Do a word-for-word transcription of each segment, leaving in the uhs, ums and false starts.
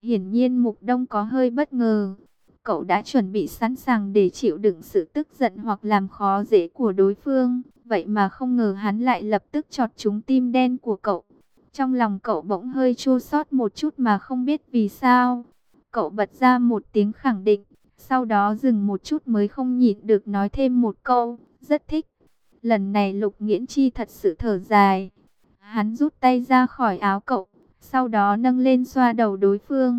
Hiển nhiên Mục Đông có hơi bất ngờ. Cậu đã chuẩn bị sẵn sàng để chịu đựng sự tức giận hoặc làm khó dễ của đối phương. Vậy mà không ngờ hắn lại lập tức chọt trúng tim đen của cậu. Trong lòng cậu bỗng hơi chua xót một chút mà không biết vì sao. Cậu bật ra một tiếng khẳng định. Sau đó dừng một chút mới không nhịn được nói thêm một câu. Rất thích. Lần này Lục Nghiễn Chi thật sự thở dài. Hắn rút tay ra khỏi áo cậu. Sau đó nâng lên xoa đầu đối phương.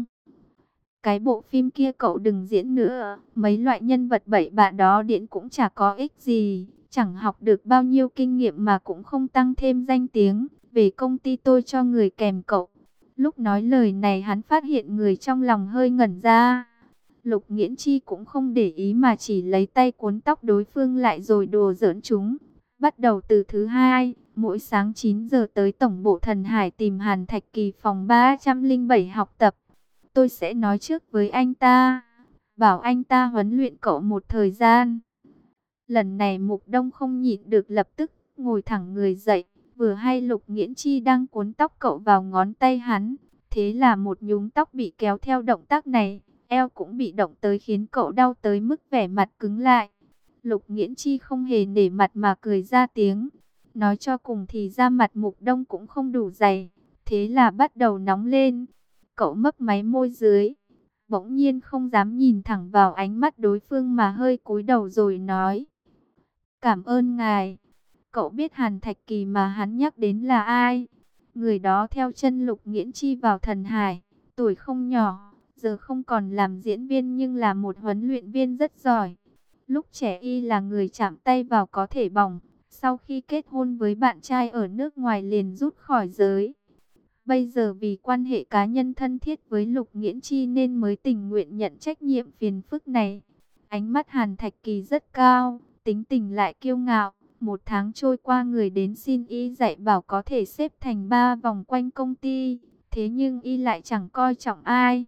Cái bộ phim kia cậu đừng diễn nữa. Mấy loại nhân vật bậy bạ đó điện cũng chả có ích gì. Chẳng học được bao nhiêu kinh nghiệm mà cũng không tăng thêm danh tiếng. Về công ty tôi cho người kèm cậu. Lúc nói lời này hắn phát hiện người trong lòng hơi ngẩn ra. Lục Nghiễn Chi cũng không để ý mà chỉ lấy tay cuốn tóc đối phương lại rồi đùa giỡn chúng. Bắt đầu từ thứ hai, mỗi sáng chín giờ tới tổng bộ Thần Hải tìm Hàn Thạch Kỳ phòng ba trăm lẻ bảy học tập. Tôi sẽ nói trước với anh ta, bảo anh ta huấn luyện cậu một thời gian. Lần này Mục Đông không nhịn được lập tức ngồi thẳng người dậy, vừa hay Lục Nghiễn Chi đang cuốn tóc cậu vào ngón tay hắn. Thế là một nhúm tóc bị kéo theo động tác này, eo cũng bị động tới khiến cậu đau tới mức vẻ mặt cứng lại. Lục Nghiễn Chi không hề nể mặt mà cười ra tiếng. Nói cho cùng thì da mặt Mục Đông cũng không đủ dày, thế là bắt đầu nóng lên. Cậu mấp máy môi dưới, bỗng nhiên không dám nhìn thẳng vào ánh mắt đối phương mà hơi cúi đầu rồi nói. Cảm ơn ngài. Cậu biết Hàn Thạch Kỳ mà hắn nhắc đến là ai? Người đó theo chân Lục Nghiễn Chi vào Thần Hải, tuổi không nhỏ, giờ không còn làm diễn viên nhưng là một huấn luyện viên rất giỏi. Lúc trẻ y là người chạm tay vào có thể bỏng, sau khi kết hôn với bạn trai ở nước ngoài liền rút khỏi giới. Bây giờ vì quan hệ cá nhân thân thiết với Lục Nghiễn Chi nên mới tình nguyện nhận trách nhiệm phiền phức này. Ánh mắt Hàn Thạch Kỳ rất cao, tính tình lại kiêu ngạo. Một tháng trôi qua người đến xin y dạy bảo có thể xếp thành ba vòng quanh công ty. Thế nhưng y lại chẳng coi trọng ai.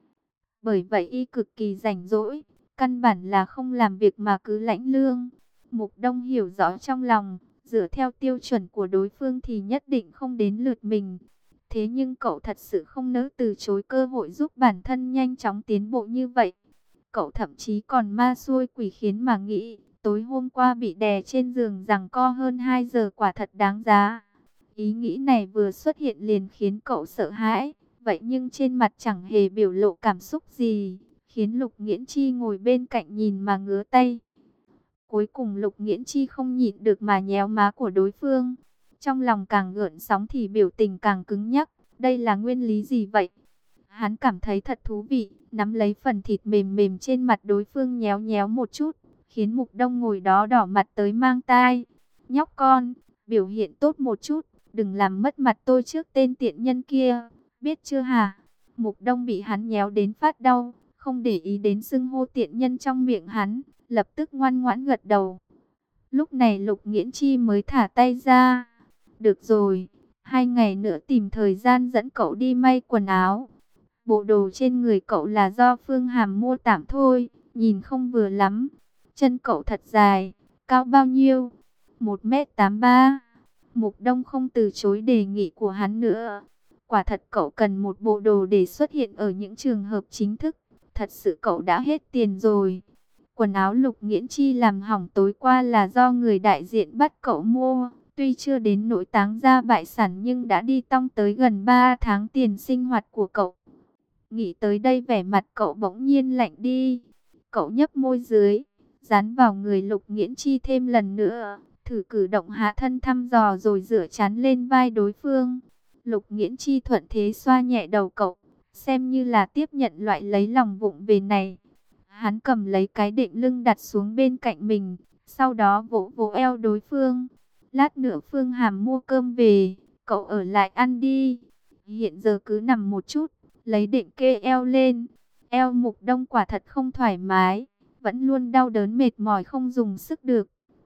Bởi vậy y cực kỳ rảnh rỗi, căn bản là không làm việc mà cứ lãnh lương. Mục Đông hiểu rõ trong lòng, dựa theo tiêu chuẩn của đối phương thì nhất định không đến lượt mình. Thế nhưng cậu thật sự không nỡ từ chối cơ hội giúp bản thân nhanh chóng tiến bộ như vậy. Cậu thậm chí còn ma xui quỷ khiến mà nghĩ, tối hôm qua bị đè trên giường giằng co hơn hai giờ quả thật đáng giá. Ý nghĩ này vừa xuất hiện liền khiến cậu sợ hãi, vậy nhưng trên mặt chẳng hề biểu lộ cảm xúc gì, khiến Lục Nghiễn Chi ngồi bên cạnh nhìn mà ngứa tay. Cuối cùng Lục Nghiễn Chi không nhịn được mà nhéo má của đối phương. Trong lòng càng gợn sóng thì biểu tình càng cứng nhắc. Đây là nguyên lý gì vậy? Hắn cảm thấy thật thú vị, nắm lấy phần thịt mềm mềm trên mặt đối phương nhéo nhéo một chút, khiến Mục Đông ngồi đó đỏ mặt tới mang tai. Nhóc con, biểu hiện tốt một chút, đừng làm mất mặt tôi trước tên tiện nhân kia, biết chưa hả? Mục Đông bị hắn nhéo đến phát đau, không để ý đến xưng hô tiện nhân trong miệng hắn, lập tức ngoan ngoãn gật đầu. Lúc này Lục Nghiễn Chi mới thả tay ra. Được rồi, hai ngày nữa tìm thời gian dẫn cậu đi may quần áo. Bộ đồ trên người cậu là do Phương Hàm mua tạm thôi, nhìn không vừa lắm. Chân cậu thật dài, cao bao nhiêu? một mét tám mươi ba. Mục Đông không từ chối đề nghị của hắn nữa. Quả thật cậu cần một bộ đồ để xuất hiện ở những trường hợp chính thức. Thật sự cậu đã hết tiền rồi. Quần áo Lục Nghiễn Chi làm hỏng tối qua là do người đại diện bắt cậu mua. Tuy chưa đến nỗi táng ra bại sản nhưng đã đi tong tới gần ba tháng tiền sinh hoạt của cậu. Nghĩ tới đây vẻ mặt cậu bỗng nhiên lạnh đi. Cậu nhấp môi dưới, dán vào người Lục Nghiễn Chi thêm lần nữa. Thử cử động hạ thân thăm dò rồi dựa chán lên vai đối phương. Lục Nghiễn Chi thuận thế xoa nhẹ đầu cậu, xem như là tiếp nhận loại lấy lòng vụng về này. Hắn cầm lấy cái đệm lưng đặt xuống bên cạnh mình, sau đó vỗ vỗ eo đối phương. Lát nữa Phương Hàm mua cơm về, cậu ở lại ăn đi. Hiện giờ cứ nằm một chút, lấy đệm kê eo lên. Eo Mục Đông quả thật không thoải mái, vẫn luôn đau đớn mệt mỏi không dùng sức được.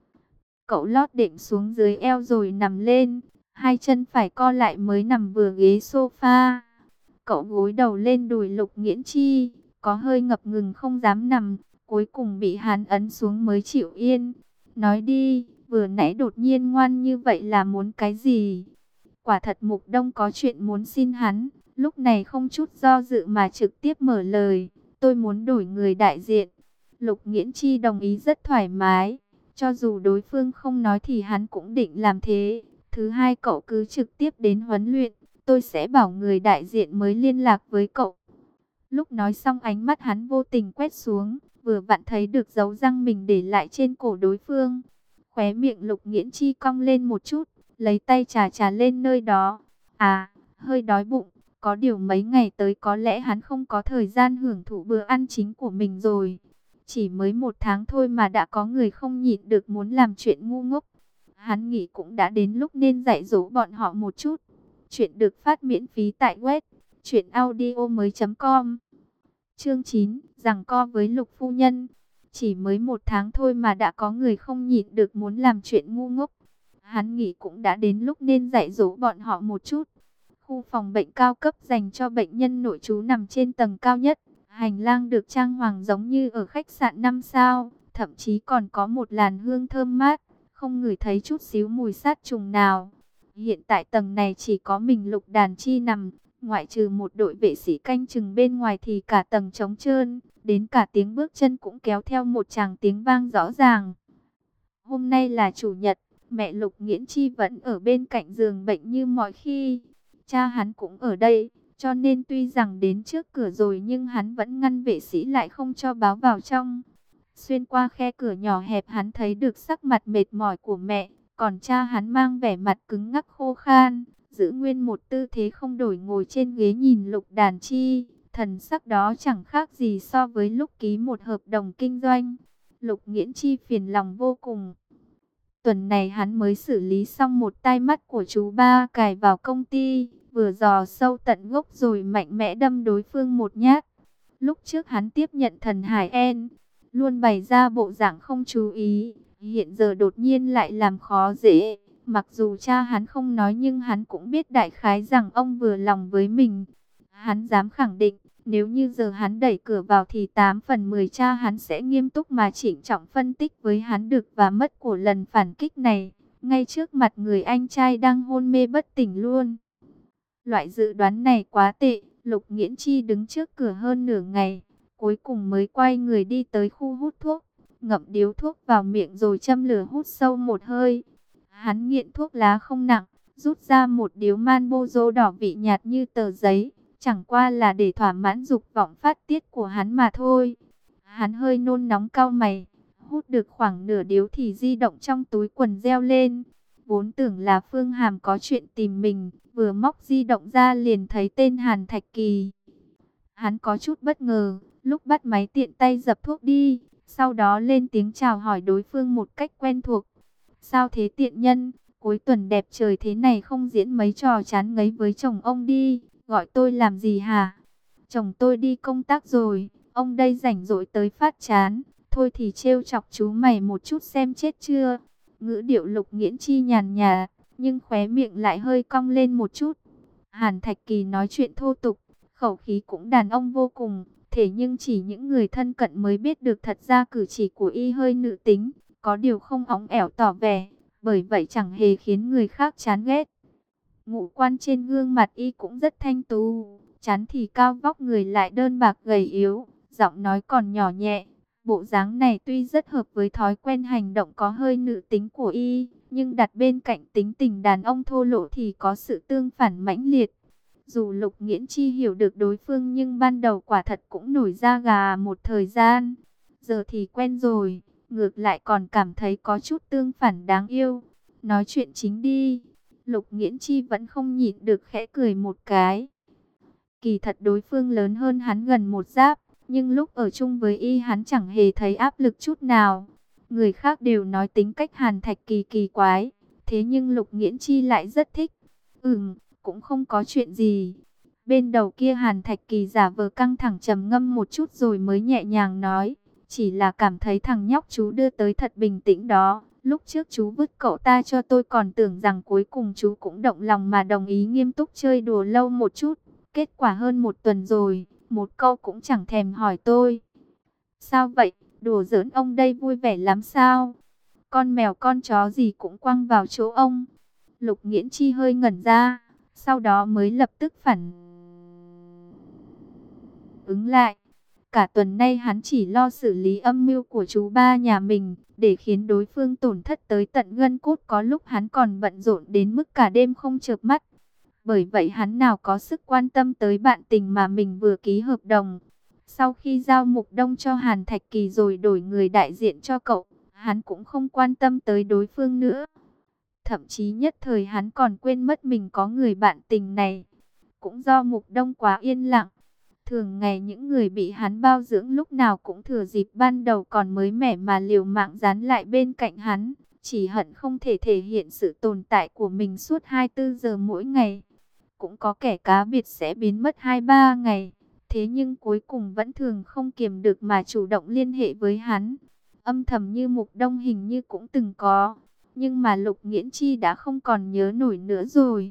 Cậu lót đệm xuống dưới eo rồi nằm lên, hai chân phải co lại mới nằm vừa ghế sofa. Cậu gối đầu lên đùi Lục Nghiễn Chi, có hơi ngập ngừng không dám nằm, cuối cùng bị hắn ấn xuống mới chịu yên. Nói đi, vừa nãy đột nhiên ngoan như vậy là muốn cái gì? Quả thật Mục Đông có chuyện muốn xin hắn, lúc này không chút do dự mà trực tiếp mở lời, tôi muốn đổi người đại diện. Lục Nghiễn Chi đồng ý rất thoải mái, cho dù đối phương không nói thì hắn cũng định làm thế. Thứ hai, cậu cứ trực tiếp đến huấn luyện, tôi sẽ bảo người đại diện mới liên lạc với cậu. Lúc nói xong ánh mắt hắn vô tình quét xuống, vừa vặn thấy được dấu răng mình để lại trên cổ đối phương. Khóe miệng Lục Nghiễn Chi cong lên một chút, lấy tay chà chà lên nơi đó. À, hơi đói bụng, có điều mấy ngày tới có lẽ hắn không có thời gian hưởng thụ bữa ăn chính của mình rồi. Chỉ mới một tháng thôi mà đã có người không nhịn được muốn làm chuyện ngu ngốc. Hắn nghĩ cũng đã đến lúc nên dạy dỗ bọn họ một chút. Chuyện được phát miễn phí tại web truyện audio mới chấm com. Chương chín, giằng co với Lục phu nhân. Chỉ mới một tháng thôi mà đã có người không nhịn được muốn làm chuyện ngu ngốc. Hắn nghĩ cũng đã đến lúc nên dạy dỗ bọn họ một chút. Khu phòng bệnh cao cấp dành cho bệnh nhân nội trú nằm trên tầng cao nhất. Hành lang được trang hoàng giống như ở khách sạn năm sao, thậm chí còn có một làn hương thơm mát, không ngửi thấy chút xíu mùi sát trùng nào. Hiện tại tầng này chỉ có mình Lục Đàn Chi nằm, ngoại trừ một đội vệ sĩ canh chừng bên ngoài thì cả tầng trống trơn, đến cả tiếng bước chân cũng kéo theo một tràng tiếng vang rõ ràng. Hôm nay là chủ nhật, mẹ Lục Nghiễn Chi vẫn ở bên cạnh giường bệnh như mọi khi. Cha hắn cũng ở đây, cho nên tuy rằng đến trước cửa rồi nhưng hắn vẫn ngăn vệ sĩ lại không cho báo vào trong. Xuyên qua khe cửa nhỏ hẹp hắn thấy được sắc mặt mệt mỏi của mẹ, còn cha hắn mang vẻ mặt cứng ngắc khô khan, giữ nguyên một tư thế không đổi ngồi trên ghế nhìn Lục Đàn Chi. Thần sắc đó chẳng khác gì so với lúc ký một hợp đồng kinh doanh. Lục Nghiễn Chi phiền lòng vô cùng. Tuần này hắn mới xử lý xong một tai mắt của chú ba cài vào công ty, vừa dò sâu tận gốc rồi mạnh mẽ đâm đối phương một nhát. Lúc trước hắn tiếp nhận thần Hải En, luôn bày ra bộ dạng không chú ý, hiện giờ đột nhiên lại làm khó dễ. Mặc dù cha hắn không nói nhưng hắn cũng biết đại khái rằng ông vừa lòng với mình. Hắn dám khẳng định, nếu như giờ hắn đẩy cửa vào thì tám phần mười cha hắn sẽ nghiêm túc mà chỉnh trọng phân tích với hắn được và mất của lần phản kích này, ngay trước mặt người anh trai đang hôn mê bất tỉnh luôn. Loại dự đoán này quá tệ, Lục Nghiễn Chi đứng trước cửa hơn nửa ngày, cuối cùng mới quay người đi tới khu hút thuốc, ngậm điếu thuốc vào miệng rồi châm lửa hút sâu một hơi. Hắn nghiện thuốc lá không nặng, rút ra một điếu Marlboro đỏ vị nhạt như tờ giấy, chẳng qua là để thỏa mãn dục vọng phát tiết của hắn mà thôi. Hắn hơi nôn nóng cau mày, hút được khoảng nửa điếu thì di động trong túi quần reo lên. Vốn tưởng là Phương Hàm có chuyện tìm mình, vừa móc di động ra liền thấy tên Hàn Thạch Kỳ. Hắn có chút bất ngờ, lúc bắt máy tiện tay dập thuốc đi, sau đó lên tiếng chào hỏi đối phương một cách quen thuộc. Sao thế tiện nhân, cuối tuần đẹp trời thế này không diễn mấy trò chán ngấy với chồng ông đi, gọi tôi làm gì hả? Chồng tôi đi công tác rồi, ông đây rảnh rỗi tới phát chán, thôi thì trêu chọc chú mày một chút xem chết chưa? Ngữ điệu Lục Nghiễn Chi nhàn nhạt, nhưng khóe miệng lại hơi cong lên một chút. Hàn Thạch Kỳ nói chuyện thô tục, khẩu khí cũng đàn ông vô cùng, thế nhưng chỉ những người thân cận mới biết được thật ra cử chỉ của y hơi nữ tính, có điều không óng ẻo tỏ vẻ, bởi vậy chẳng hề khiến người khác chán ghét. Ngũ quan trên gương mặt y cũng rất thanh tú, chán thì cao vóc người lại đơn bạc gầy yếu, giọng nói còn nhỏ nhẹ. Bộ dáng này tuy rất hợp với thói quen hành động có hơi nữ tính của y, nhưng đặt bên cạnh tính tình đàn ông thô lỗ thì có sự tương phản mãnh liệt. Dù Lục Nghiễn Chi hiểu được đối phương nhưng ban đầu quả thật cũng nổi da gà một thời gian. Giờ thì quen rồi, ngược lại còn cảm thấy có chút tương phản đáng yêu. Nói chuyện chính đi. Lục Nghiễn Chi vẫn không nhịn được khẽ cười một cái. Kỳ thật đối phương lớn hơn hắn gần một giáp, nhưng lúc ở chung với y hắn chẳng hề thấy áp lực chút nào. Người khác đều nói tính cách Hàn Thạch Kỳ kỳ quái, thế nhưng Lục Nghiễn Chi lại rất thích. Ừm, cũng không có chuyện gì. Bên đầu kia Hàn Thạch Kỳ giả vờ căng thẳng trầm ngâm một chút rồi mới nhẹ nhàng nói, chỉ là cảm thấy thằng nhóc chú đưa tới thật bình tĩnh đó. Lúc trước chú vứt cậu ta cho tôi còn tưởng rằng cuối cùng chú cũng động lòng mà đồng ý nghiêm túc chơi đùa lâu một chút. Kết quả hơn một tuần rồi, một câu cũng chẳng thèm hỏi tôi. Sao vậy, đùa giỡn ông đây vui vẻ lắm sao? Con mèo con chó gì cũng quăng vào chỗ ông. Lục Nghiễn Chi hơi ngẩn ra, sau đó mới lập tức phản ứng lại. Cả tuần nay hắn chỉ lo xử lý âm mưu của chú ba nhà mình, để khiến đối phương tổn thất tới tận gân cốt, có lúc hắn còn bận rộn đến mức cả đêm không chợp mắt. Bởi vậy hắn nào có sức quan tâm tới bạn tình mà mình vừa ký hợp đồng. Sau khi giao Mục Đông cho Hàn Thạch Kỳ rồi đổi người đại diện cho cậu, hắn cũng không quan tâm tới đối phương nữa. Thậm chí nhất thời hắn còn quên mất mình có người bạn tình này. Cũng do Mục Đông quá yên lặng. Thường ngày những người bị hắn bao dưỡng lúc nào cũng thừa dịp ban đầu còn mới mẻ mà liều mạng dán lại bên cạnh hắn. Chỉ hận không thể thể hiện sự tồn tại của mình suốt hai mươi tư giờ mỗi ngày. Cũng có kẻ cá biệt sẽ biến mất hai ba ngày. Thế nhưng cuối cùng vẫn thường không kiềm được mà chủ động liên hệ với hắn. Âm thầm như Mục Đông hình như cũng từng có. Nhưng mà Lục Nghiễn Chi đã không còn nhớ nổi nữa rồi.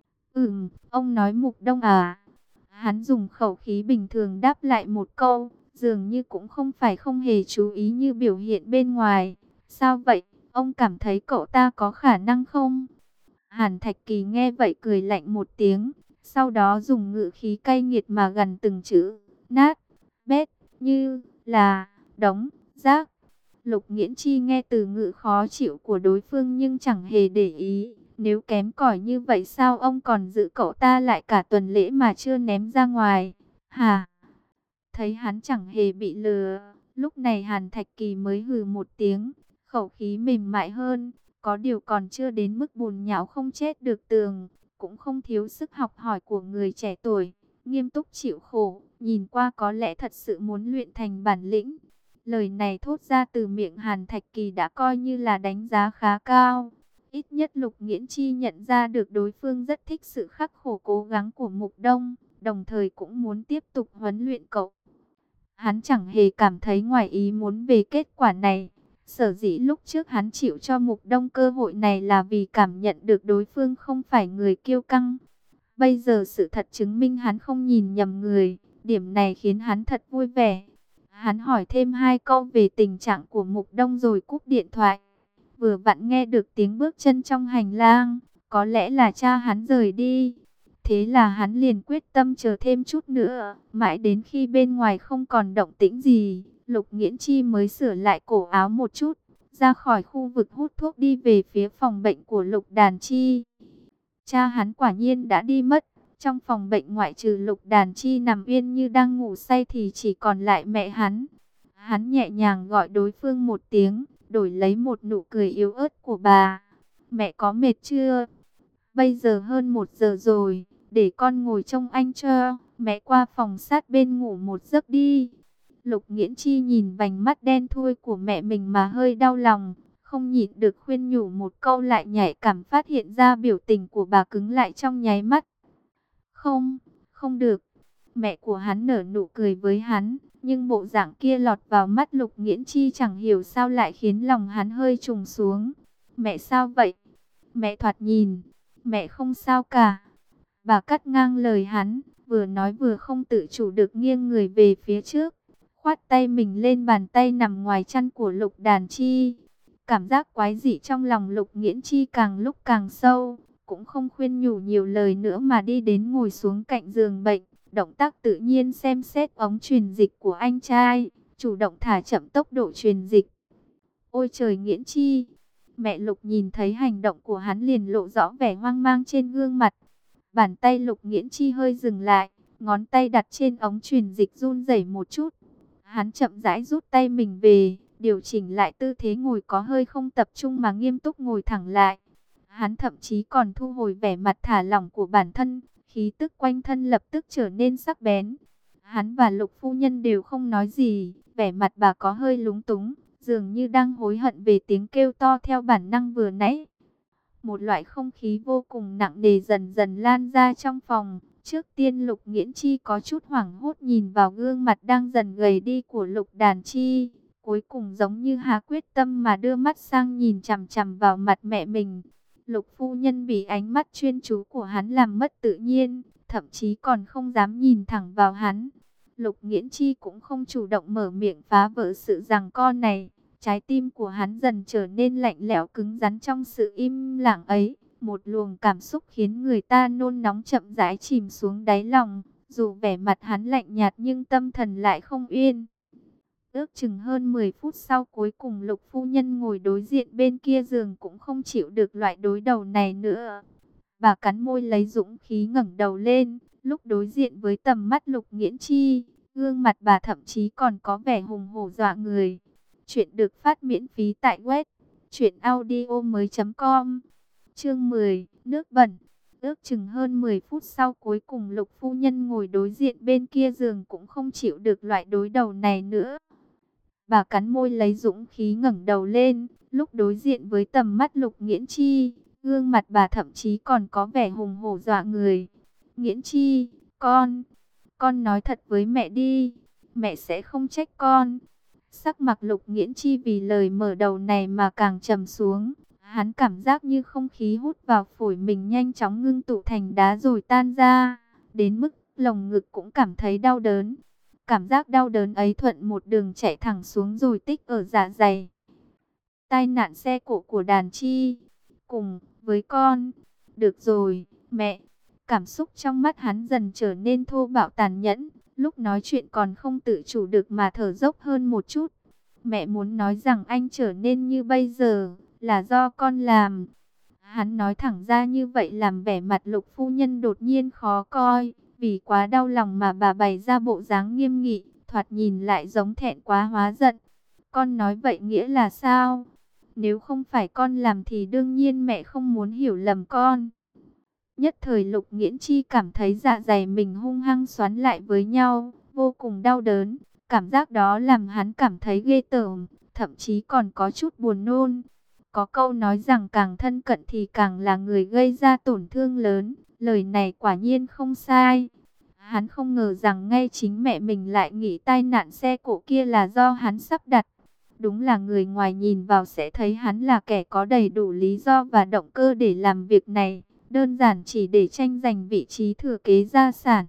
Ừm, ông nói Mục Đông à? Hắn dùng khẩu khí bình thường đáp lại một câu, dường như cũng không phải không hề chú ý như biểu hiện bên ngoài. Sao vậy, ông cảm thấy cậu ta có khả năng không? Hàn Thạch Kỳ nghe vậy cười lạnh một tiếng, sau đó dùng ngữ khí cay nghiệt mà gằn từng chữ, nát, bét, như, là, đống, rác. Lục Nghiễn Chi nghe từ ngữ khó chịu của đối phương nhưng chẳng hề để ý. Nếu kém cỏi như vậy sao ông còn giữ cậu ta lại cả tuần lễ mà chưa ném ra ngoài? Hả? Thấy hắn chẳng hề bị lừa, lúc này Hàn Thạch Kỳ mới hừ một tiếng, khẩu khí mềm mại hơn, có điều còn chưa đến mức bùn nhão không chết được tường, cũng không thiếu sức học hỏi của người trẻ tuổi, nghiêm túc chịu khổ, nhìn qua có lẽ thật sự muốn luyện thành bản lĩnh. Lời này thốt ra từ miệng Hàn Thạch Kỳ đã coi như là đánh giá khá cao. Ít nhất Lục Nghiễn Chi nhận ra được đối phương rất thích sự khắc khổ cố gắng của Mục Đông, đồng thời cũng muốn tiếp tục huấn luyện cậu. Hắn chẳng hề cảm thấy ngoài ý muốn về kết quả này. Sở dĩ lúc trước hắn chịu cho Mục Đông cơ hội này là vì cảm nhận được đối phương không phải người kiêu căng. Bây giờ sự thật chứng minh hắn không nhìn nhầm người, điểm này khiến hắn thật vui vẻ. Hắn hỏi thêm hai câu về tình trạng của Mục Đông rồi cúp điện thoại. Vừa vặn nghe được tiếng bước chân trong hành lang, có lẽ là cha hắn rời đi. Thế là hắn liền quyết tâm chờ thêm chút nữa, mãi đến khi bên ngoài không còn động tĩnh gì, Lục Nghiễn Chi mới sửa lại cổ áo một chút, ra khỏi khu vực hút thuốc đi về phía phòng bệnh của Lục Đàn Chi. Cha hắn quả nhiên đã đi mất, trong phòng bệnh ngoại trừ Lục Đàn Chi nằm yên như đang ngủ say thì chỉ còn lại mẹ hắn. Hắn nhẹ nhàng gọi đối phương một tiếng, đổi lấy một nụ cười yếu ớt của bà. Mẹ có mệt chưa? Bây giờ hơn một giờ rồi, để con ngồi trông anh cho, mẹ qua phòng sát bên ngủ một giấc đi. Lục Nghiễn Chi nhìn vành mắt đen thui của mẹ mình mà hơi đau lòng, không nhịn được khuyên nhủ một câu lại nhạy cảm phát hiện ra biểu tình của bà cứng lại trong nháy mắt. Không, không được. Mẹ của hắn nở nụ cười với hắn, nhưng bộ dạng kia lọt vào mắt Lục Nghiễn Chi chẳng hiểu sao lại khiến lòng hắn hơi trùng xuống. Mẹ sao vậy? Mẹ thoạt nhìn, mẹ không sao cả. Bà cắt ngang lời hắn, vừa nói vừa không tự chủ được nghiêng người về phía trước, khoát tay mình lên bàn tay nằm ngoài chăn của Lục Đàn Chi. Cảm giác quái dị trong lòng Lục Nghiễn Chi càng lúc càng sâu, cũng không khuyên nhủ nhiều lời nữa mà đi đến ngồi xuống cạnh giường bệnh, động tác tự nhiên xem xét ống truyền dịch của anh trai, chủ động thả chậm tốc độ truyền dịch. Ôi trời Nghiễn Chi! Mẹ Lục nhìn thấy hành động của hắn liền lộ rõ vẻ hoang mang trên gương mặt. Bàn tay Lục Nghiễn Chi hơi dừng lại, ngón tay đặt trên ống truyền dịch run rẩy một chút. Hắn chậm rãi rút tay mình về, điều chỉnh lại tư thế ngồi có hơi không tập trung mà nghiêm túc ngồi thẳng lại. Hắn thậm chí còn thu hồi vẻ mặt thả lỏng của bản thân, khí tức quanh thân lập tức trở nên sắc bén. Hắn và Lục phu nhân đều không nói gì, vẻ mặt bà có hơi lúng túng, dường như đang hối hận về tiếng kêu to theo bản năng vừa nãy. Một loại không khí vô cùng nặng nề dần dần lan ra trong phòng. Trước tiên Lục Nghiễn Chi có chút hoảng hốt nhìn vào gương mặt đang dần gầy đi của Lục Đàn Chi. Cuối cùng giống như hạ quyết tâm mà đưa mắt sang nhìn chằm chằm vào mặt mẹ mình. Lục phu nhân bị ánh mắt chuyên chú của hắn làm mất tự nhiên, thậm chí còn không dám nhìn thẳng vào hắn. Lục Nghiễn Chi cũng không chủ động mở miệng phá vỡ sự giằng co này. Trái tim của hắn dần trở nên lạnh lẽo cứng rắn trong sự im lặng ấy. Một luồng cảm xúc khiến người ta nôn nóng chậm rãi chìm xuống đáy lòng, Dù vẻ mặt hắn lạnh nhạt nhưng tâm thần lại không yên. Ước chừng hơn mười phút sau, cuối cùng Lục phu nhân ngồi đối diện bên kia giường cũng không chịu được loại đối đầu này nữa. Bà cắn môi lấy dũng khí ngẩng đầu lên, lúc đối diện với tầm mắt Lục Nghiễn Chi, gương mặt bà thậm chí còn có vẻ hùng hổ dọa người. Chuyện được phát miễn phí tại web truyện audio mới chấm com. Chương mười, nước bẩn. Ước chừng hơn mười phút sau, cuối cùng Lục phu nhân ngồi đối diện bên kia giường cũng không chịu được loại đối đầu này nữa. Bà cắn môi lấy dũng khí ngẩng đầu lên, lúc đối diện với tầm mắt Lục Nghiễn Chi, gương mặt bà thậm chí còn có vẻ hùng hổ dọa người. Nghiễn Chi, con, con nói thật với mẹ đi, mẹ sẽ không trách con. Sắc mặt Lục Nghiễn Chi vì lời mở đầu này mà càng trầm xuống. Hắn cảm giác như không khí hút vào phổi mình nhanh chóng ngưng tụ thành đá rồi tan ra, đến mức lồng ngực cũng cảm thấy đau đớn. Cảm giác đau đớn ấy thuận một đường chạy thẳng xuống rồi tích ở dạ dày. Tai nạn xe cộ của Đàn Chi, cùng với con. Được rồi, mẹ. Cảm xúc trong mắt hắn dần trở nên thô bạo tàn nhẫn, lúc nói chuyện còn không tự chủ được mà thở dốc hơn một chút. Mẹ muốn nói rằng anh trở nên như bây giờ là do con làm. Hắn nói thẳng ra như vậy làm vẻ mặt Lục phu nhân đột nhiên khó coi. Vì quá đau lòng mà bà bày ra bộ dáng nghiêm nghị, thoạt nhìn lại giống thẹn quá hóa giận. Con nói vậy nghĩa là sao? Nếu không phải con làm thì đương nhiên mẹ không muốn hiểu lầm con. Nhất thời Lục Nghiễn Chi cảm thấy dạ dày mình hung hăng xoắn lại với nhau, vô cùng đau đớn. Cảm giác đó làm hắn cảm thấy ghê tởm, thậm chí còn có chút buồn nôn. Có câu nói rằng càng thân cận thì càng là người gây ra tổn thương lớn. Lời này quả nhiên không sai. Hắn không ngờ rằng ngay chính mẹ mình lại nghĩ tai nạn xe cộ kia là do hắn sắp đặt. Đúng là người ngoài nhìn vào sẽ thấy hắn là kẻ có đầy đủ lý do và động cơ để làm việc này. Đơn giản chỉ để tranh giành vị trí thừa kế gia sản.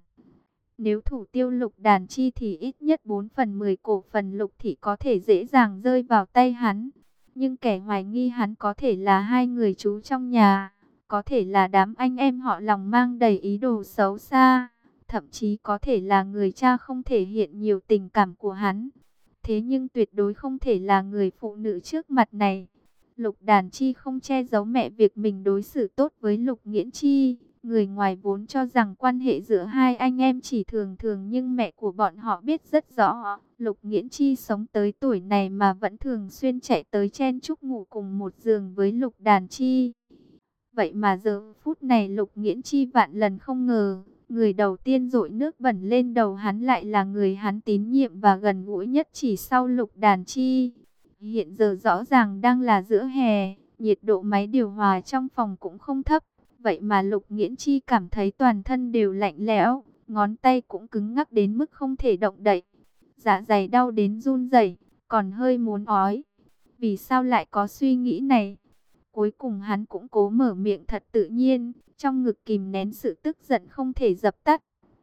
Nếu thủ tiêu Lục Đàn Chi thì ít nhất bốn phần mười cổ phần Lục Thị có thể dễ dàng rơi vào tay hắn. Nhưng kẻ hoài nghi hắn có thể là hai người chú trong nhà, có thể là đám anh em họ lòng mang đầy ý đồ xấu xa, thậm chí có thể là người cha không thể hiện nhiều tình cảm của hắn. Thế nhưng tuyệt đối không thể là người phụ nữ trước mặt này. Lục Đàn Chi không che giấu mẹ việc mình đối xử tốt với Lục Nghiễn Chi. Người ngoài vốn cho rằng quan hệ giữa hai anh em chỉ thường thường, nhưng mẹ của bọn họ biết rất rõ. Lục Nghiễn Chi sống tới tuổi này mà vẫn thường xuyên chạy tới chen chúc ngủ cùng một giường với Lục Đàn Chi. Vậy mà giờ phút này Lục Nghiễn Chi vạn lần không ngờ, người đầu tiên dội nước bẩn lên đầu hắn lại là người hắn tín nhiệm và gần gũi nhất chỉ sau Lục Đàn Chi. Hiện giờ rõ ràng đang là giữa hè, nhiệt độ máy điều hòa trong phòng cũng không thấp. Vậy mà Lục Nghiễn Chi cảm thấy toàn thân đều lạnh lẽo, ngón tay cũng cứng ngắc đến mức không thể động đậy. Dạ dày đau đến run rẩy, còn hơi muốn ói. Vì sao lại có suy nghĩ này? Cuối cùng hắn cũng cố mở miệng thật tự nhiên, trong ngực kìm nén sự tức giận không thể dập tắt.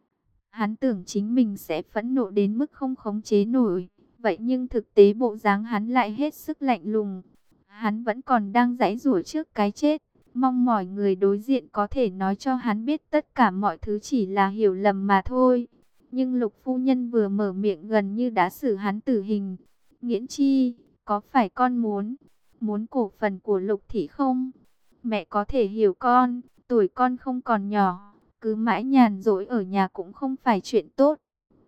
Hắn tưởng chính mình sẽ phẫn nộ đến mức không khống chế nổi, vậy nhưng thực tế bộ dáng hắn lại hết sức lạnh lùng. Hắn vẫn còn đang giãy giụa trước cái chết, mong mỏi người đối diện có thể nói cho hắn biết tất cả mọi thứ chỉ là hiểu lầm mà thôi. Nhưng Lục phu nhân vừa mở miệng gần như đã xử hắn tử hình. Nghiễn Chi, có phải con muốn, muốn cổ phần của Lục Thị không? Mẹ có thể hiểu con, tuổi con không còn nhỏ, cứ mãi nhàn rỗi ở nhà cũng không phải chuyện tốt.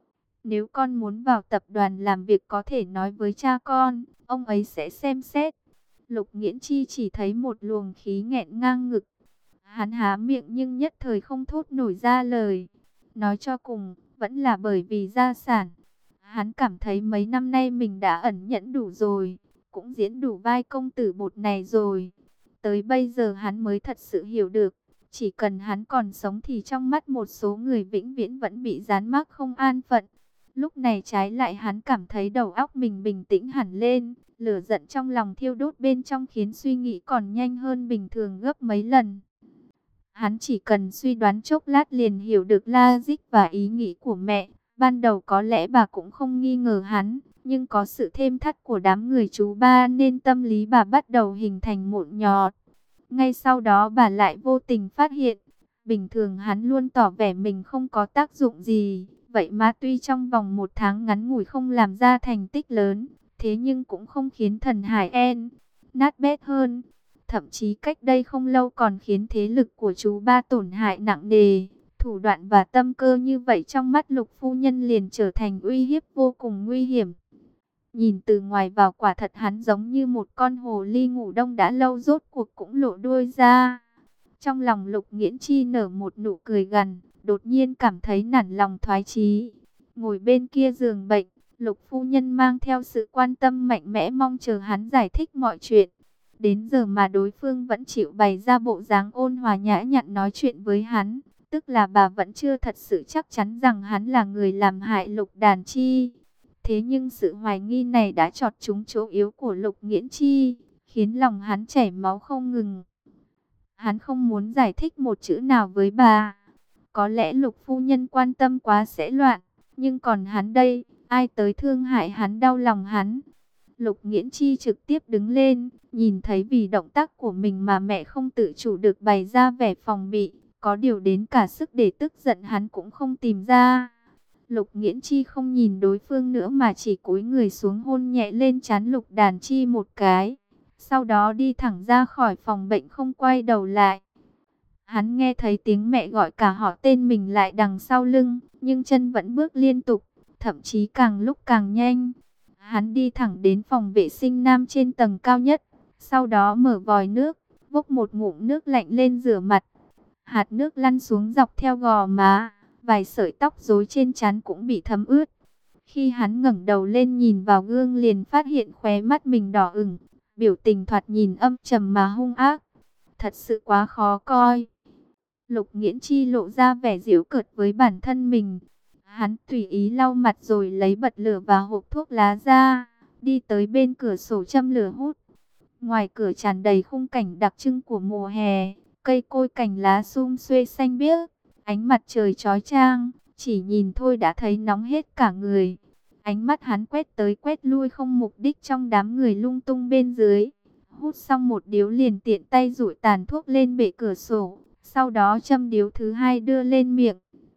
Nếu con muốn vào tập đoàn làm việc có thể nói với cha con, ông ấy sẽ xem xét. Lục Nghiễn Chi chỉ thấy một luồng khí nghẹn ngang ngực. Hắn há miệng nhưng nhất thời không thốt nổi ra lời. Nói cho cùng, vẫn là bởi vì gia sản. Hắn cảm thấy mấy năm nay mình đã ẩn nhẫn đủ rồi, cũng diễn đủ vai công tử bột này rồi. Tới bây giờ hắn mới thật sự hiểu được, chỉ cần hắn còn sống thì trong mắt một số người vĩnh viễn vẫn bị dán mác không an phận. Lúc này trái lại hắn cảm thấy đầu óc mình bình tĩnh hẳn lên, lửa giận trong lòng thiêu đốt bên trong khiến suy nghĩ còn nhanh hơn bình thường gấp mấy lần. Hắn chỉ cần suy đoán chốc lát liền hiểu được logic và ý nghĩ của mẹ. Ban đầu có lẽ bà cũng không nghi ngờ hắn, nhưng có sự thêm thắt của đám người chú ba nên tâm lý bà bắt đầu hình thành mụn nhọt. Ngay sau đó bà lại vô tình phát hiện, Bình thường hắn luôn tỏ vẻ mình không có tác dụng gì. Vậy mà tuy trong vòng một tháng ngắn ngủi không làm ra thành tích lớn, thế nhưng cũng không khiến thần Hải En nát bét hơn. Thậm chí cách đây không lâu còn khiến thế lực của chú ba tổn hại nặng nề. Thủ đoạn và tâm cơ như vậy trong mắt Lục phu nhân liền trở thành uy hiếp vô cùng nguy hiểm. Nhìn từ ngoài vào quả thật hắn giống như một con hồ ly ngủ đông đã lâu rốt cuộc cũng lộ đuôi ra. Trong lòng Lục Nghiễn Chi nở một nụ cười gằn, đột nhiên cảm thấy nản lòng thoái chí. Ngồi bên kia giường bệnh, Lục phu nhân mang theo sự quan tâm mạnh mẽ mong chờ hắn giải thích mọi chuyện. Đến giờ mà đối phương vẫn chịu bày ra bộ dáng ôn hòa nhã nhặn nói chuyện với hắn, tức là bà vẫn chưa thật sự chắc chắn rằng hắn là người làm hại Lục Đàn Chi. Thế nhưng sự hoài nghi này đã chọt trúng chỗ yếu của Lục Nghiễn Chi, khiến lòng hắn chảy máu không ngừng. Hắn không muốn giải thích một chữ nào với bà. Có lẽ Lục phu nhân quan tâm quá sẽ loạn, nhưng còn hắn đây, ai tới thương hại hắn đau lòng hắn. Lục Nghiễn Chi trực tiếp đứng lên, nhìn thấy vì động tác của mình mà mẹ không tự chủ được bày ra vẻ phòng bị, có điều đến cả sức để tức giận hắn cũng không tìm ra. Lục Nghiễn Chi không nhìn đối phương nữa mà chỉ cúi người xuống hôn nhẹ lên trán Lục Đàn Chi một cái. Sau đó đi thẳng ra khỏi phòng bệnh không quay đầu lại. Hắn nghe thấy tiếng mẹ gọi cả họ tên mình lại đằng sau lưng, nhưng chân vẫn bước liên tục, thậm chí càng lúc càng nhanh. Hắn đi thẳng đến phòng vệ sinh nam trên tầng cao nhất, sau đó mở vòi nước, vốc một ngụm nước lạnh lên rửa mặt. Hạt nước lăn xuống dọc theo gò má, vài sợi tóc rối trên trán cũng bị thấm ướt. Khi hắn ngẩng đầu lên nhìn vào gương liền phát hiện khóe mắt mình đỏ ửng, biểu tình thoạt nhìn âm trầm mà hung ác. Thật sự quá khó coi. Lục Nghiễn Chi lộ ra vẻ giễu cợt với bản thân mình. Hắn tùy ý lau mặt rồi lấy bật lửa và hộp thuốc lá ra, đi tới bên cửa sổ châm lửa hút. Ngoài cửa tràn đầy khung cảnh đặc trưng của mùa hè, cây cối cành lá sum xuê xanh biếc, ánh mặt trời chói chang, chỉ nhìn thôi đã thấy nóng hết cả người. Ánh mắt hắn quét tới quét lui không mục đích trong đám người lung tung bên dưới. Hút xong một điếu liền tiện tay dụi tàn thuốc lên bệ cửa sổ, sau đó châm điếu thứ hai đưa lên miệng.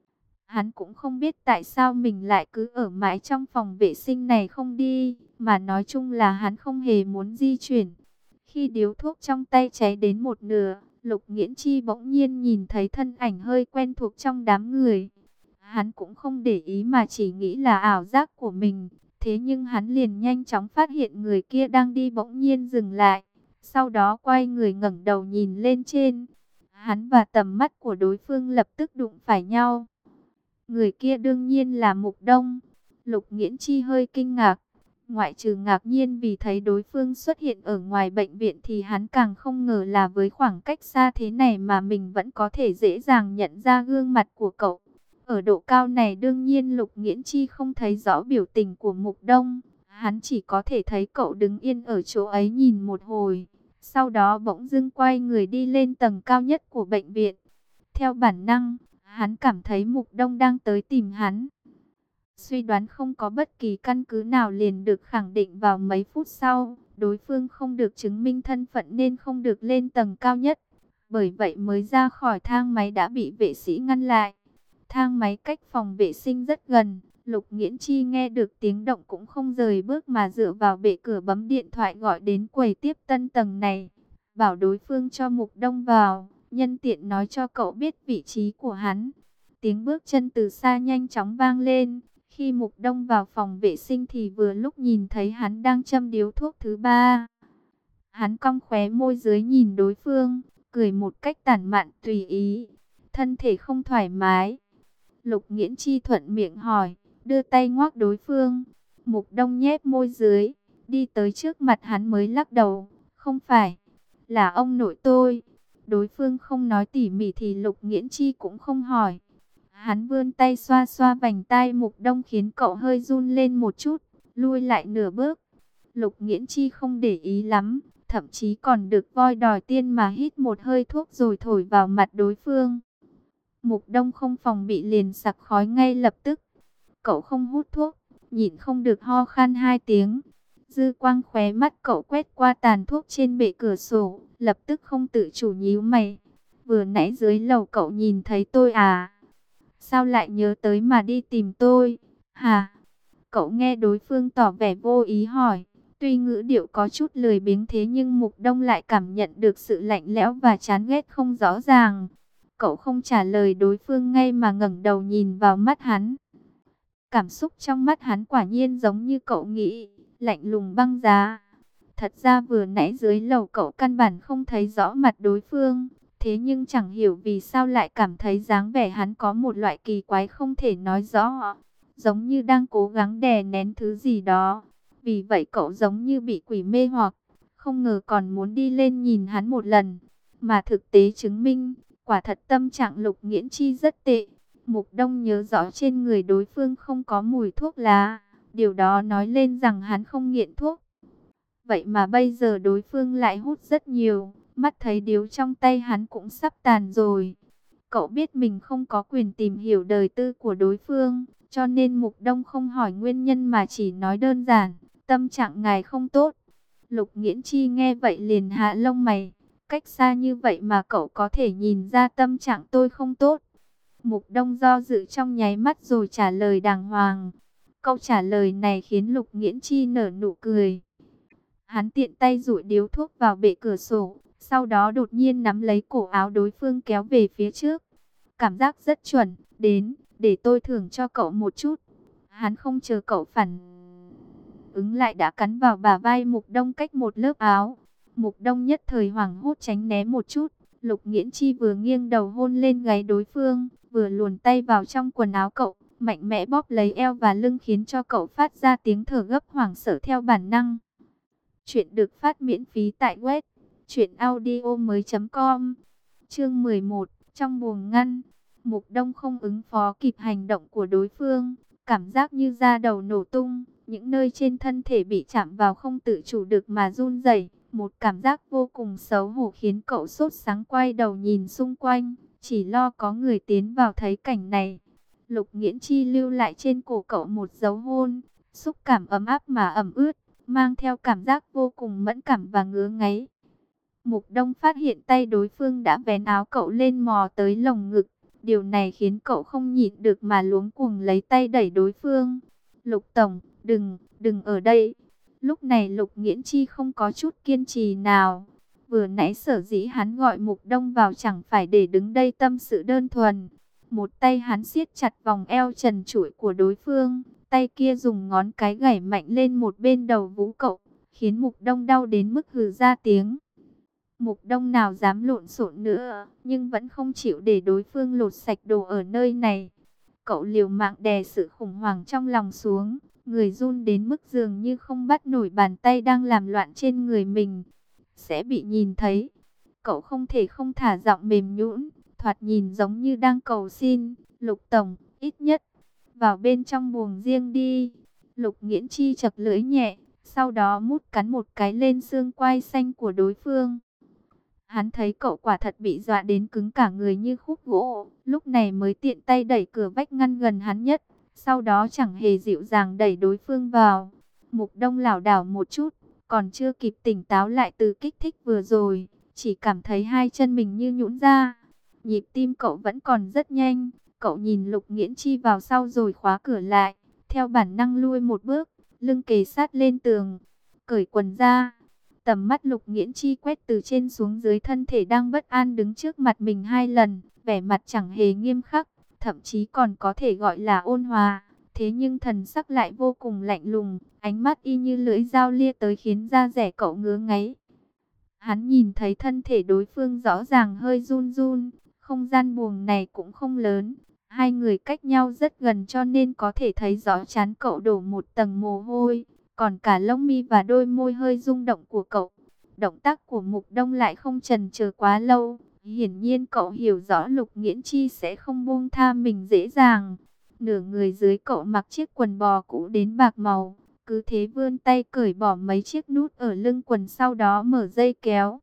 Hắn cũng không biết tại sao mình lại cứ ở mãi trong phòng vệ sinh này không đi, mà nói chung là hắn không hề muốn di chuyển. Khi điếu thuốc trong tay cháy đến một nửa, Lục Nghiễn Chi bỗng nhiên nhìn thấy thân ảnh hơi quen thuộc trong đám người. Hắn cũng không để ý mà chỉ nghĩ là ảo giác của mình. Thế nhưng hắn liền nhanh chóng phát hiện người kia đang đi bỗng nhiên dừng lại. Sau đó quay người ngẩng đầu nhìn lên trên. Hắn và tầm mắt của đối phương lập tức đụng phải nhau. Người kia đương nhiên là Mục Đông. Lục Nghiễn Chi hơi kinh ngạc. Ngoại trừ ngạc nhiên vì thấy đối phương xuất hiện ở ngoài bệnh viện thì hắn càng không ngờ là với khoảng cách xa thế này mà mình vẫn có thể dễ dàng nhận ra gương mặt của cậu. Ở độ cao này đương nhiên Lục Nghiễn Chi không thấy rõ biểu tình của Mục Đông. Hắn chỉ có thể thấy cậu đứng yên ở chỗ ấy nhìn một hồi. Sau đó bỗng dưng quay người đi lên tầng cao nhất của bệnh viện. Theo bản năng, hắn cảm thấy Mục Đông đang tới tìm hắn. Suy đoán không có bất kỳ căn cứ nào liền được khẳng định vào mấy phút sau. Đối phương không được chứng minh thân phận nên không được lên tầng cao nhất. Bởi vậy mới ra khỏi thang máy đã bị vệ sĩ ngăn lại. Thang máy cách phòng vệ sinh rất gần. Lục Nghiễn Chi nghe được tiếng động cũng không rời bước mà dựa vào bệ cửa bấm điện thoại gọi đến quầy tiếp tân tầng này. Bảo đối phương cho Mục Đông vào, nhân tiện nói cho cậu biết vị trí của hắn. Tiếng bước chân từ xa nhanh chóng vang lên. Khi Mục Đông vào phòng vệ sinh thì vừa lúc nhìn thấy hắn đang châm điếu thuốc thứ ba. Hắn cong khóe môi dưới nhìn đối phương, cười một cách tản mạn tùy ý. Thân thể không thoải mái. Lục Nghiễn Chi thuận miệng hỏi, đưa tay ngoắc đối phương. Mục Đông nhếch môi dưới, đi tới trước mặt hắn mới lắc đầu. Không phải, là ông nội tôi. Đối phương không nói tỉ mỉ thì Lục Nghiễn Chi cũng không hỏi. Hắn vươn tay xoa xoa vành tai Mục Đông khiến cậu hơi run lên một chút, lui lại nửa bước. Lục Nghiễn Chi không để ý lắm, thậm chí còn được voi đòi tiên mà hít một hơi thuốc rồi thổi vào mặt đối phương. Mục Đông không phòng bị liền sặc khói ngay lập tức. Cậu không hút thuốc, nhịn không được ho khan hai tiếng. Dư quang khóe mắt cậu quét qua tàn thuốc trên bệ cửa sổ, lập tức không tự chủ nhíu mày. vừa nãy dưới lầu cậu nhìn thấy tôi à? Sao lại nhớ tới mà đi tìm tôi? Hả? Cậu nghe đối phương tỏ vẻ vô ý hỏi. Tuy ngữ điệu có chút lười biếng thế nhưng Mục Đông lại cảm nhận được sự lạnh lẽo và chán ghét không rõ ràng. Cậu không trả lời đối phương ngay mà ngẩng đầu nhìn vào mắt hắn. Cảm xúc trong mắt hắn quả nhiên giống như cậu nghĩ, lạnh lùng băng giá. Thật ra vừa nãy dưới lầu cậu căn bản không thấy rõ mặt đối phương. Thế nhưng chẳng hiểu vì sao lại cảm thấy dáng vẻ hắn có một loại kỳ quái không thể nói rõ. Giống như đang cố gắng đè nén thứ gì đó. Vì vậy cậu giống như bị quỷ mê hoặc, không ngờ còn muốn đi lên nhìn hắn một lần. Mà thực tế chứng minh, quả thật tâm trạng Lục Nghiễn Chi rất tệ. Mục Đông nhớ rõ trên người đối phương không có mùi thuốc lá. Điều đó nói lên rằng hắn không nghiện thuốc. Vậy mà bây giờ đối phương lại hút rất nhiều. Mắt thấy điếu trong tay hắn cũng sắp tàn rồi. Cậu biết mình không có quyền tìm hiểu đời tư của đối phương, cho nên Mục Đông không hỏi nguyên nhân mà chỉ nói đơn giản, tâm trạng ngài không tốt. Lục Nghiễn Chi nghe vậy liền hạ lông mày, cách xa như vậy mà cậu có thể nhìn ra tâm trạng tôi không tốt. Mục Đông do dự trong nháy mắt rồi trả lời đàng hoàng. Câu trả lời này khiến Lục Nghiễn Chi nở nụ cười. Hắn tiện tay dụi điếu thuốc vào bệ cửa sổ, sau đó đột nhiên nắm lấy cổ áo đối phương kéo về phía trước. Cảm giác rất chuẩn, đến, để tôi thưởng cho cậu một chút. Hắn không chờ cậu phản ứng lại đã cắn vào bả vai Mục Đông cách một lớp áo. Mục Đông nhất thời hoảng hốt tránh né một chút. Lục Nghiễn Chi vừa nghiêng đầu hôn lên gáy đối phương, vừa luồn tay vào trong quần áo cậu, mạnh mẽ bóp lấy eo và lưng khiến cho cậu phát ra tiếng thở gấp hoảng sợ theo bản năng. Chuyện được phát miễn phí tại web truyện audio mới chấm com. Chương mười một, trong buồng ngăn. Mục Đông không ứng phó kịp hành động của đối phương, cảm giác như da đầu nổ tung, những nơi trên thân thể bị chạm vào không tự chủ được mà run rẩy, một cảm giác vô cùng xấu hổ khiến cậu sốt sắng quay đầu nhìn xung quanh, chỉ lo có người tiến vào thấy cảnh này. Lục Nghiễn Chi lưu lại trên cổ cậu một dấu hôn, xúc cảm ấm áp mà ẩm ướt, mang theo cảm giác vô cùng mẫn cảm và ngứa ngáy. Mục Đông phát hiện tay đối phương đã vén áo cậu lên mò tới lồng ngực. Điều này khiến cậu không nhịn được mà luống cuồng lấy tay đẩy đối phương. Lục Tổng, đừng, đừng ở đây. Lúc này Lục Nghiễn Chi không có chút kiên trì nào. Vừa nãy sở dĩ hắn gọi Mục Đông vào chẳng phải để đứng đây tâm sự đơn thuần. Một tay hắn siết chặt vòng eo trần trụi của đối phương. Tay kia dùng ngón cái gảy mạnh lên một bên đầu vú cậu, khiến Mục Đông đau đến mức hừ ra tiếng. Mục Đông nào dám lộn xộn nữa, nhưng vẫn không chịu để đối phương lột sạch đồ ở nơi này. Cậu liều mạng đè sự khủng hoảng trong lòng xuống, người run đến mức dường như không bắt nổi bàn tay đang làm loạn trên người mình. Sẽ bị nhìn thấy. Cậu không thể không thả giọng mềm nhũn, thoạt nhìn giống như đang cầu xin. Lục Tổng, ít nhất, vào bên trong buồng riêng đi. Lục Nghiễn Chi chật lưỡi nhẹ, sau đó mút cắn một cái lên xương quai xanh của đối phương. Hắn thấy cậu quả thật bị dọa đến cứng cả người như khúc gỗ, lúc này mới tiện tay đẩy cửa vách ngăn gần hắn nhất, sau đó chẳng hề dịu dàng đẩy đối phương vào. Mục Đông lảo đảo một chút, còn chưa kịp tỉnh táo lại từ kích thích vừa rồi, chỉ cảm thấy hai chân mình như nhũn ra. Nhịp tim cậu vẫn còn rất nhanh, cậu nhìn Lục Nghiễn Chi vào sau rồi khóa cửa lại, theo bản năng lui một bước, lưng kề sát lên tường, cởi quần ra. Tầm mắt Lục Nghiễn Chi quét từ trên xuống dưới thân thể đang bất an đứng trước mặt mình hai lần, vẻ mặt chẳng hề nghiêm khắc, thậm chí còn có thể gọi là ôn hòa, thế nhưng thần sắc lại vô cùng lạnh lùng, ánh mắt y như lưỡi dao lia tới khiến da dẻ cậu ngứa ngáy. Hắn nhìn thấy thân thể đối phương rõ ràng hơi run run, không gian buồng này cũng không lớn, hai người cách nhau rất gần cho nên có thể thấy rõ trán cậu đổ một tầng mồ hôi. Còn cả lông mi và đôi môi hơi rung động của cậu. Động tác của Mục Đông lại không chần chờ quá lâu. Hiển nhiên cậu hiểu rõ Lục Nghiễn Chi sẽ không buông tha mình dễ dàng. Nửa người dưới cậu mặc chiếc quần bò cũ đến bạc màu. Cứ thế vươn tay cởi bỏ mấy chiếc nút ở lưng quần, sau đó mở dây kéo.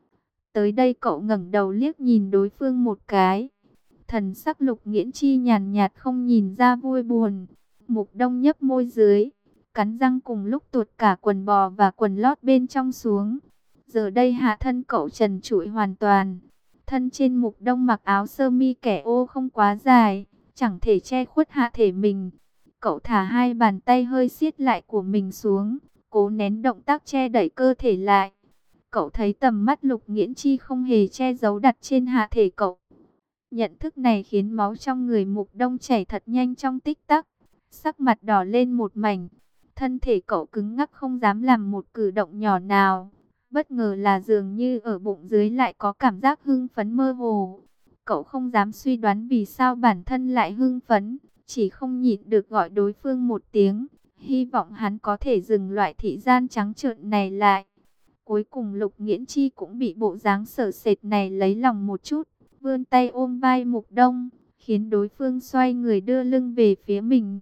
Tới đây cậu ngẩng đầu liếc nhìn đối phương một cái. Thần sắc Lục Nghiễn Chi nhàn nhạt không nhìn ra vui buồn. Mục Đông nhấp môi dưới, cắn răng cùng lúc tuột cả quần bò và quần lót bên trong xuống. Giờ đây hạ thân cậu trần trụi hoàn toàn. Thân trên Mục Đông mặc áo sơ mi kẻ ô không quá dài, chẳng thể che khuất hạ thể mình. Cậu thả hai bàn tay hơi siết lại của mình xuống, cố nén động tác che đẩy cơ thể lại. Cậu thấy tầm mắt Lục Nghiễn Chi không hề che giấu đặt trên hạ thể cậu. Nhận thức này khiến máu trong người Mục Đông chảy thật nhanh trong tích tắc, sắc mặt đỏ lên một mảnh. Thân thể cậu cứng ngắc không dám làm một cử động nhỏ nào. Bất ngờ là dường như ở bụng dưới lại có cảm giác hưng phấn mơ hồ. Cậu không dám suy đoán vì sao bản thân lại hưng phấn, chỉ không nhịn được gọi đối phương một tiếng, hy vọng hắn có thể dừng loại thị gian trắng trợn này lại. Cuối cùng Lục Nghiễn Chi cũng bị bộ dáng sợ sệt này lấy lòng một chút, vươn tay ôm vai Mục Đông, khiến đối phương xoay người đưa lưng về phía mình.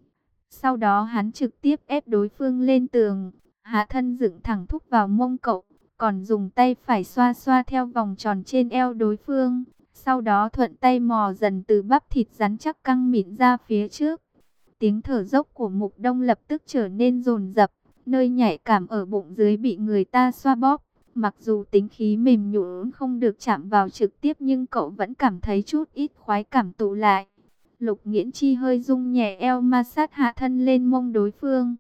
Sau đó hắn trực tiếp ép đối phương lên tường, hạ thân dựng thẳng thúc vào mông cậu, còn dùng tay phải xoa xoa theo vòng tròn trên eo đối phương. Sau đó thuận tay mò dần từ bắp thịt rắn chắc căng mịn ra phía trước. Tiếng thở dốc của Mục Đông lập tức trở nên dồn dập, nơi nhạy cảm ở bụng dưới bị người ta xoa bóp. Mặc dù tính khí mềm nhũn không được chạm vào trực tiếp nhưng cậu vẫn cảm thấy chút ít khoái cảm tụ lại. Lục Nghiễn Chi hơi rung nhẹ eo ma sát hạ thân lên mông đối phương.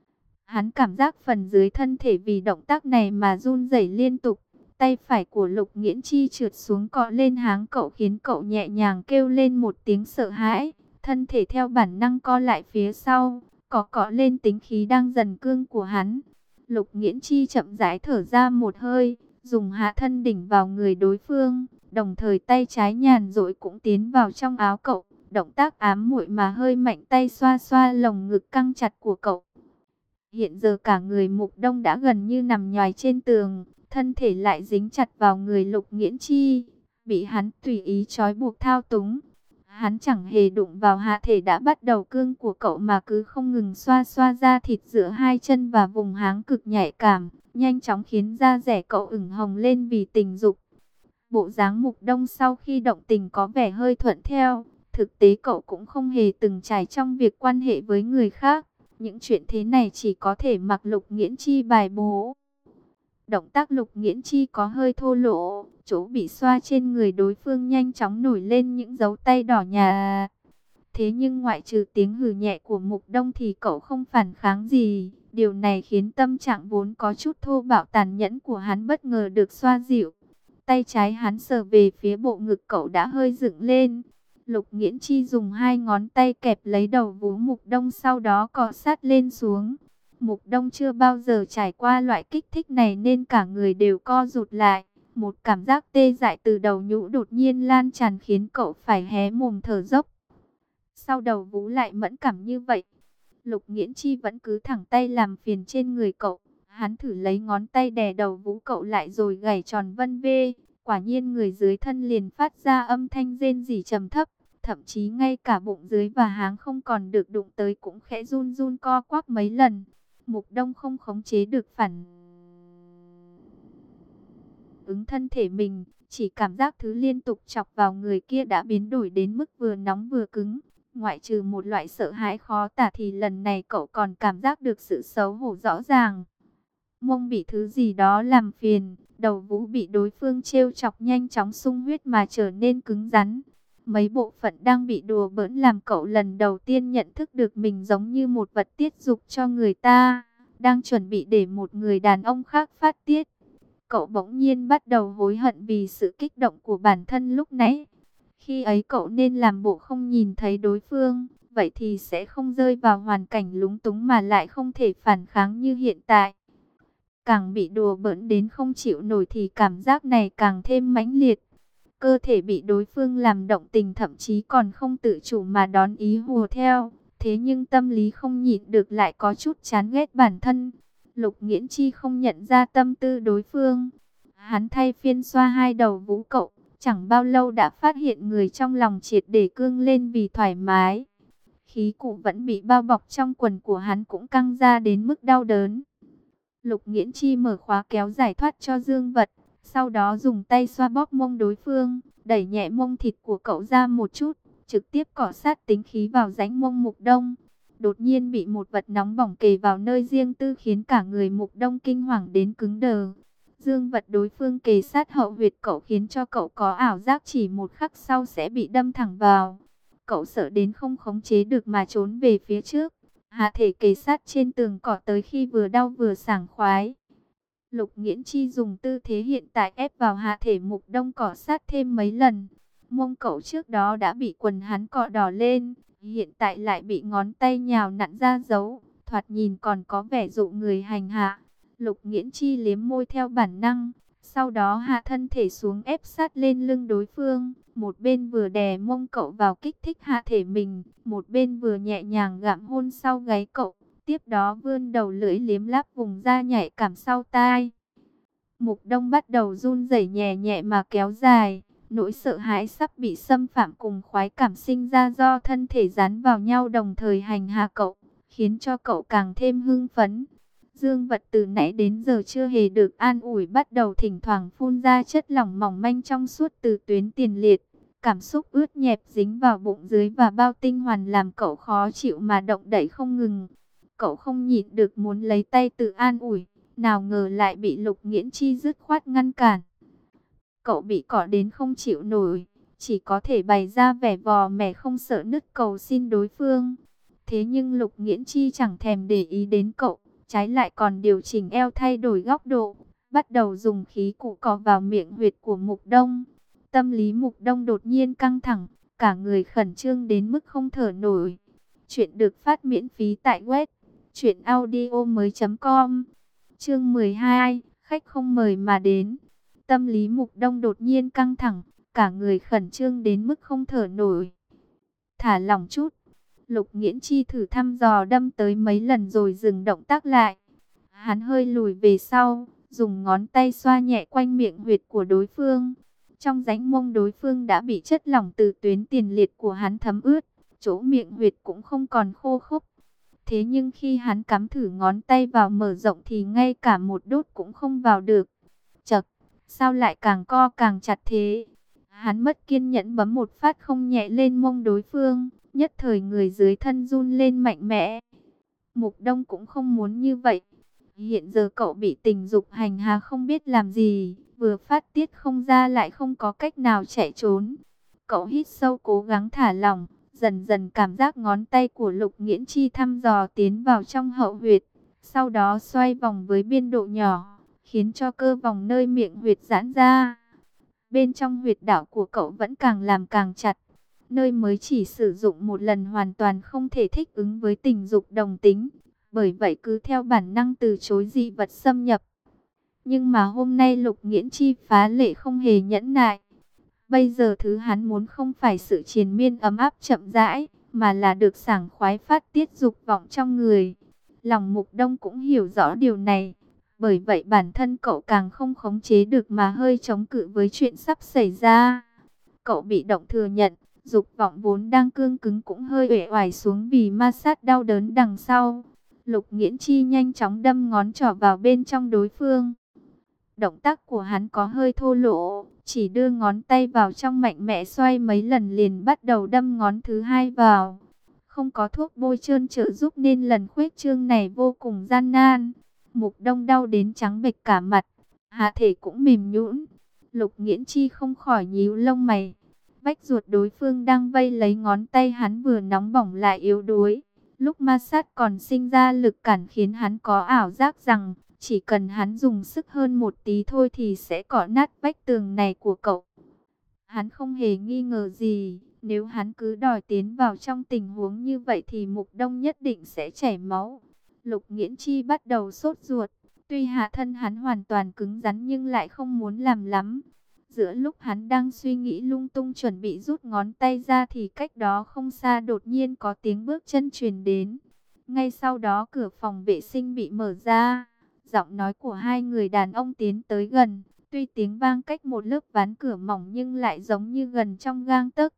Hắn cảm giác phần dưới thân thể vì động tác này mà run rẩy liên tục. Tay phải của Lục Nghiễn Chi trượt xuống cọ lên háng cậu khiến cậu nhẹ nhàng kêu lên một tiếng sợ hãi. Thân thể theo bản năng co lại phía sau, cọ cọ lên tính khí đang dần cương của hắn. Lục Nghiễn Chi chậm rãi thở ra một hơi, dùng hạ thân đỉnh vào người đối phương, đồng thời tay trái nhàn rỗi cũng tiến vào trong áo cậu. Động tác ám muội mà hơi mạnh tay xoa xoa lồng ngực căng chặt của cậu. Hiện giờ cả người Mục Đông đã gần như nằm nhoài trên tường, thân thể lại dính chặt vào người Lục Nghiễn Chi, bị hắn tùy ý trói buộc thao túng. Hắn chẳng hề đụng vào hạ thể đã bắt đầu cương của cậu mà cứ không ngừng xoa xoa da thịt giữa hai chân và vùng háng cực nhạy cảm, nhanh chóng khiến da dẻ cậu ửng hồng lên vì tình dục. Bộ dáng Mục Đông sau khi động tình có vẻ hơi thuận theo. Thực tế cậu cũng không hề từng trải trong việc quan hệ với người khác. Những chuyện thế này chỉ có thể mặc Lục Nghiễn Chi bài bố. Động tác Lục Nghiễn Chi có hơi thô lỗ, chỗ bị xoa trên người đối phương nhanh chóng nổi lên những dấu tay đỏ nhà. Thế nhưng ngoại trừ tiếng hừ nhẹ của Mục Đông thì cậu không phản kháng gì. Điều này khiến tâm trạng vốn có chút thô bạo tàn nhẫn của hắn bất ngờ được xoa dịu. Tay trái hắn sờ về phía bộ ngực cậu đã hơi dựng lên. Lục Nghiễn Chi dùng hai ngón tay kẹp lấy đầu vú Mục Đông sau đó cọ sát lên xuống. Mục Đông chưa bao giờ trải qua loại kích thích này nên cả người đều co rụt lại. Một cảm giác tê dại từ đầu nhũ đột nhiên lan tràn khiến cậu phải hé mồm thở dốc. Sau đầu vú lại mẫn cảm như vậy. Lục Nghiễn Chi vẫn cứ thẳng tay làm phiền trên người cậu. Hắn thử lấy ngón tay đè đầu vú cậu lại rồi gảy tròn vân vê. Quả nhiên người dưới thân liền phát ra âm thanh rên rỉ trầm thấp. Thậm chí ngay cả bụng dưới và háng không còn được đụng tới cũng khẽ run run co quắp mấy lần. Mục Đông không khống chế được phản ứng thân thể mình, chỉ cảm giác thứ liên tục chọc vào người kia đã biến đổi đến mức vừa nóng vừa cứng. Ngoại trừ một loại sợ hãi khó tả thì lần này cậu còn cảm giác được sự xấu hổ rõ ràng. Mông bị thứ gì đó làm phiền, đầu vú bị đối phương trêu chọc nhanh chóng sung huyết mà trở nên cứng rắn. Mấy bộ phận đang bị đùa bỡn làm cậu lần đầu tiên nhận thức được mình giống như một vật tiết dục cho người ta, đang chuẩn bị để một người đàn ông khác phát tiết. Cậu bỗng nhiên bắt đầu hối hận vì sự kích động của bản thân lúc nãy. Khi ấy cậu nên làm bộ không nhìn thấy đối phương, vậy thì sẽ không rơi vào hoàn cảnh lúng túng mà lại không thể phản kháng như hiện tại. Càng bị đùa bỡn đến không chịu nổi thì cảm giác này càng thêm mãnh liệt. Cơ thể bị đối phương làm động tình thậm chí còn không tự chủ mà đón ý hùa theo. Thế nhưng tâm lý không nhịn được lại có chút chán ghét bản thân. Lục Nghiễn Chi không nhận ra tâm tư đối phương. Hắn thay phiên xoa hai đầu vú cậu. Chẳng bao lâu đã phát hiện người trong lòng triệt để cương lên vì thoải mái. Khí cụ vẫn bị bao bọc trong quần của hắn cũng căng ra đến mức đau đớn. Lục Nghiễn Chi mở khóa kéo giải thoát cho dương vật. Sau đó dùng tay xoa bóp mông đối phương, đẩy nhẹ mông thịt của cậu ra một chút, trực tiếp cọ sát tính khí vào rãnh mông Mục Đông. Đột nhiên bị một vật nóng bỏng kề vào nơi riêng tư khiến cả người Mục Đông kinh hoàng đến cứng đờ. Dương vật đối phương kề sát hậu huyệt cậu khiến cho cậu có ảo giác chỉ một khắc sau sẽ bị đâm thẳng vào. Cậu sợ đến không khống chế được mà trốn về phía trước. Hạ thể kề sát trên tường cỏ tới khi vừa đau vừa sảng khoái. Lục Nghiễn Chi dùng tư thế hiện tại ép vào hạ thể Mục Đông cọ sát thêm mấy lần. Mông cậu trước đó đã bị quần hắn cọ đỏ lên, hiện tại lại bị ngón tay nhào nặn ra dấu, thoạt nhìn còn có vẻ dụ người hành hạ. Lục Nghiễn Chi liếm môi theo bản năng, sau đó hạ thân thể xuống ép sát lên lưng đối phương, một bên vừa đè mông cậu vào kích thích hạ thể mình, một bên vừa nhẹ nhàng gặm hôn sau gáy cậu, tiếp đó vươn đầu lưỡi liếm láp vùng da nhạy cảm sau tai. Mục Đông bắt đầu run rẩy nhẹ nhẹ mà kéo dài, nỗi sợ hãi sắp bị xâm phạm cùng khoái cảm sinh ra do thân thể dán vào nhau đồng thời hành hạ cậu, khiến cho cậu càng thêm hưng phấn. Dương vật từ nãy đến giờ chưa hề được an ủi bắt đầu thỉnh thoảng phun ra chất lỏng mỏng manh trong suốt từ tuyến tiền liệt. Cảm xúc ướt nhẹp dính vào bụng dưới và bao tinh hoàn làm cậu khó chịu mà động đậy không ngừng. Cậu không nhịn được muốn lấy tay tự an ủi, nào ngờ lại bị Lục Nghiễn Chi dứt khoát ngăn cản. Cậu bị cỏ đến không chịu nổi, chỉ có thể bày ra vẻ vò mẻ không sợ nứt cầu xin đối phương. Thế nhưng Lục Nghiễn Chi chẳng thèm để ý đến cậu, trái lại còn điều chỉnh eo thay đổi góc độ, bắt đầu dùng khí cụ cọ vào miệng huyệt của Mục Đông. Tâm lý Mục Đông đột nhiên căng thẳng, cả người khẩn trương đến mức không thở nổi. Chuyện được phát miễn phí tại web truyện audio mới chấm com. Chương mười hai, khách không mời mà đến. Tâm lý Mục Đông đột nhiên căng thẳng, cả người khẩn trương đến mức không thở nổi. Thả lỏng chút. Lục Nghiễn Chi thử thăm dò đâm tới mấy lần rồi dừng động tác lại. Hắn hơi lùi về sau, dùng ngón tay xoa nhẹ quanh miệng huyệt của đối phương. Trong rãnh mông đối phương đã bị chất lỏng từ tuyến tiền liệt của hắn thấm ướt, chỗ miệng huyệt cũng không còn khô khốc. Thế nhưng khi hắn cắm thử ngón tay vào mở rộng thì ngay cả một đốt cũng không vào được. Chậc, sao lại càng co càng chặt thế? Hắn mất kiên nhẫn bấm một phát không nhẹ lên mông đối phương, nhất thời người dưới thân run lên mạnh mẽ. Mục Đông cũng không muốn như vậy. Hiện giờ cậu bị tình dục hành hạ không biết làm gì, vừa phát tiết không ra lại không có cách nào chạy trốn. Cậu hít sâu cố gắng thả lỏng, dần dần cảm giác ngón tay của Lục Nghiễn Chi thăm dò tiến vào trong hậu huyệt, sau đó xoay vòng với biên độ nhỏ, khiến cho cơ vòng nơi miệng huyệt giãn ra. Bên trong huyệt đạo của cậu vẫn càng làm càng chặt, nơi mới chỉ sử dụng một lần hoàn toàn không thể thích ứng với tình dục đồng tính, bởi vậy cứ theo bản năng từ chối dị vật xâm nhập. Nhưng mà hôm nay Lục Nghiễn Chi phá lệ không hề nhẫn nại. Bây giờ thứ hắn muốn không phải sự triền miên ấm áp chậm rãi, mà là được sảng khoái phát tiết dục vọng trong người. Lòng Mục Đông cũng hiểu rõ điều này, bởi vậy bản thân cậu càng không khống chế được mà hơi chống cự với chuyện sắp xảy ra. Cậu bị động thừa nhận, dục vọng vốn đang cương cứng cũng hơi uể oải xuống vì ma sát đau đớn đằng sau. Lục Nghiễn Chi nhanh chóng đâm ngón trỏ vào bên trong đối phương. Động tác của hắn có hơi thô lỗ, chỉ đưa ngón tay vào trong mạnh mẽ xoay mấy lần liền bắt đầu đâm ngón thứ hai vào. Không có thuốc bôi trơn trợ giúp nên lần khuếch trương này vô cùng gian nan. Mục Đông đau đến trắng bệch cả mặt, hạ thể cũng mềm nhũn. Lục Nghiễn Chi không khỏi nhíu lông mày. Vách ruột đối phương đang vây lấy ngón tay hắn vừa nóng bỏng lại yếu đuối. Lúc ma sát còn sinh ra lực cản khiến hắn có ảo giác rằng chỉ cần hắn dùng sức hơn một tí thôi thì sẽ cọ nát vách tường này của cậu. Hắn không hề nghi ngờ gì, nếu hắn cứ đòi tiến vào trong tình huống như vậy thì Mục Đông nhất định sẽ chảy máu. Lục Nghiễn Chi bắt đầu sốt ruột, tuy hạ thân hắn hoàn toàn cứng rắn nhưng lại không muốn làm lắm. Giữa lúc hắn đang suy nghĩ lung tung chuẩn bị rút ngón tay ra thì cách đó không xa đột nhiên có tiếng bước chân truyền đến. Ngay sau đó cửa phòng vệ sinh bị mở ra. Giọng nói của hai người đàn ông tiến tới gần, tuy tiếng vang cách một lớp ván cửa mỏng nhưng lại giống như gần trong gang tấc.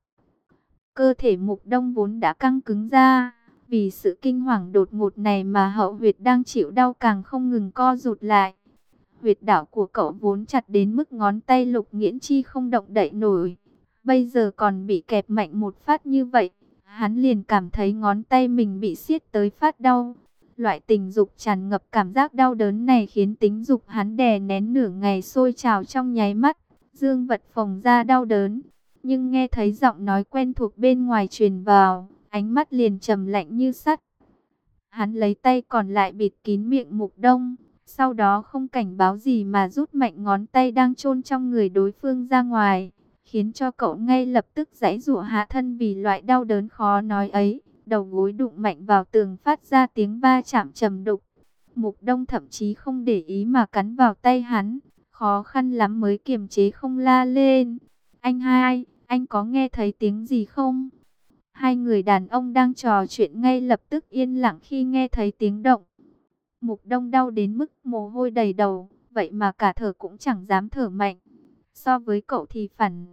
Cơ thể Mục Đông vốn đã căng cứng ra, vì sự kinh hoàng đột ngột này mà hậu huyệt đang chịu đau càng không ngừng co rụt lại. Huyệt đạo của cậu vốn chặt đến mức ngón tay Lục Nghiễn Chi không động đậy nổi, bây giờ còn bị kẹp mạnh một phát như vậy, hắn liền cảm thấy ngón tay mình bị siết tới phát đau. Loại tình dục tràn ngập cảm giác đau đớn này khiến tính dục hắn đè nén nửa ngày sôi trào trong nháy mắt, dương vật phồng ra đau đớn. Nhưng nghe thấy giọng nói quen thuộc bên ngoài truyền vào, ánh mắt liền trầm lạnh như sắt. Hắn lấy tay còn lại bịt kín miệng Mục Đông, sau đó không cảnh báo gì mà rút mạnh ngón tay đang chôn trong người đối phương ra ngoài, khiến cho cậu ngay lập tức giãy giụa hạ thân vì loại đau đớn khó nói ấy. Đầu gối đụng mạnh vào tường phát ra tiếng va chạm trầm đục. Mục Đông thậm chí không để ý mà cắn vào tay hắn, khó khăn lắm mới kiềm chế không la lên. Anh hai, anh có nghe thấy tiếng gì không? Hai người đàn ông đang trò chuyện ngay lập tức yên lặng khi nghe thấy tiếng động. Mục Đông đau đến mức mồ hôi đầy đầu, vậy mà cả thở cũng chẳng dám thở mạnh. So với cậu thì phản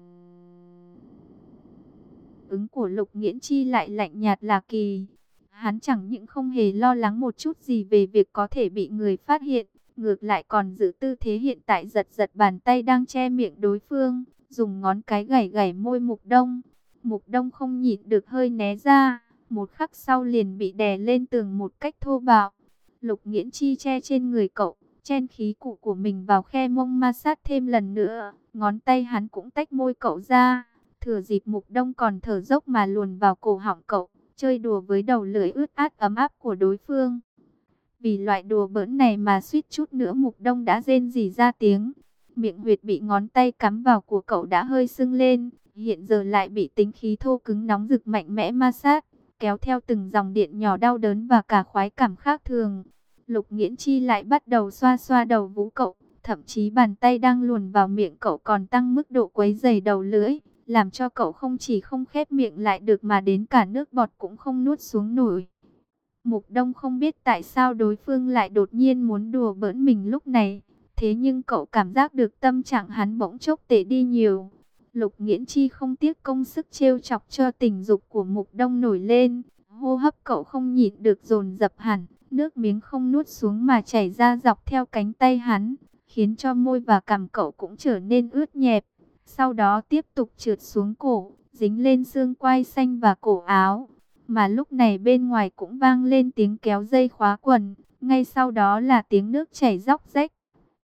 ứng của Lục Nghiễn Chi lại lạnh nhạt là kỳ. Hắn chẳng những không hề lo lắng một chút gì về việc có thể bị người phát hiện, ngược lại còn giữ tư thế hiện tại giật giật bàn tay đang che miệng đối phương, dùng ngón cái gảy gảy môi Mục Đông. Mục Đông không nhịn được hơi né ra, một khắc sau liền bị đè lên tường một cách thô bạo. Lục Nghiễn Chi che trên người cậu, chen khí cụ của mình vào khe mông ma sát thêm lần nữa, ngón tay hắn cũng tách môi cậu ra. Thừa dịp Mục Đông còn thở dốc mà luồn vào cổ họng cậu, chơi đùa với đầu lưỡi ướt át ấm áp của đối phương. Vì loại đùa bỡn này mà suýt chút nữa Mục Đông đã rên rỉ ra tiếng. Miệng huyệt bị ngón tay cắm vào của cậu đã hơi sưng lên, hiện giờ lại bị tính khí thô cứng nóng rực mạnh mẽ ma sát, kéo theo từng dòng điện nhỏ đau đớn và cả khoái cảm khác thường. Lục Nghiễn Chi lại bắt đầu xoa xoa đầu vú cậu, thậm chí bàn tay đang luồn vào miệng cậu còn tăng mức độ quấy rầy đầu lưỡi, làm cho cậu không chỉ không khép miệng lại được mà đến cả nước bọt cũng không nuốt xuống nổi. Mục Đông không biết tại sao đối phương lại đột nhiên muốn đùa bỡn mình lúc này, thế nhưng cậu cảm giác được tâm trạng hắn bỗng chốc tệ đi nhiều. Lục Nghiễn Chi không tiếc công sức trêu chọc cho tình dục của Mục Đông nổi lên, hô hấp cậu không nhịn được dồn dập hẳn, nước miếng không nuốt xuống mà chảy ra dọc theo cánh tay hắn, khiến cho môi và cằm cậu cũng trở nên ướt nhẹp. Sau đó tiếp tục trượt xuống cổ, dính lên xương quai xanh và cổ áo. Mà lúc này bên ngoài cũng vang lên tiếng kéo dây khóa quần, ngay sau đó là tiếng nước chảy róc rách.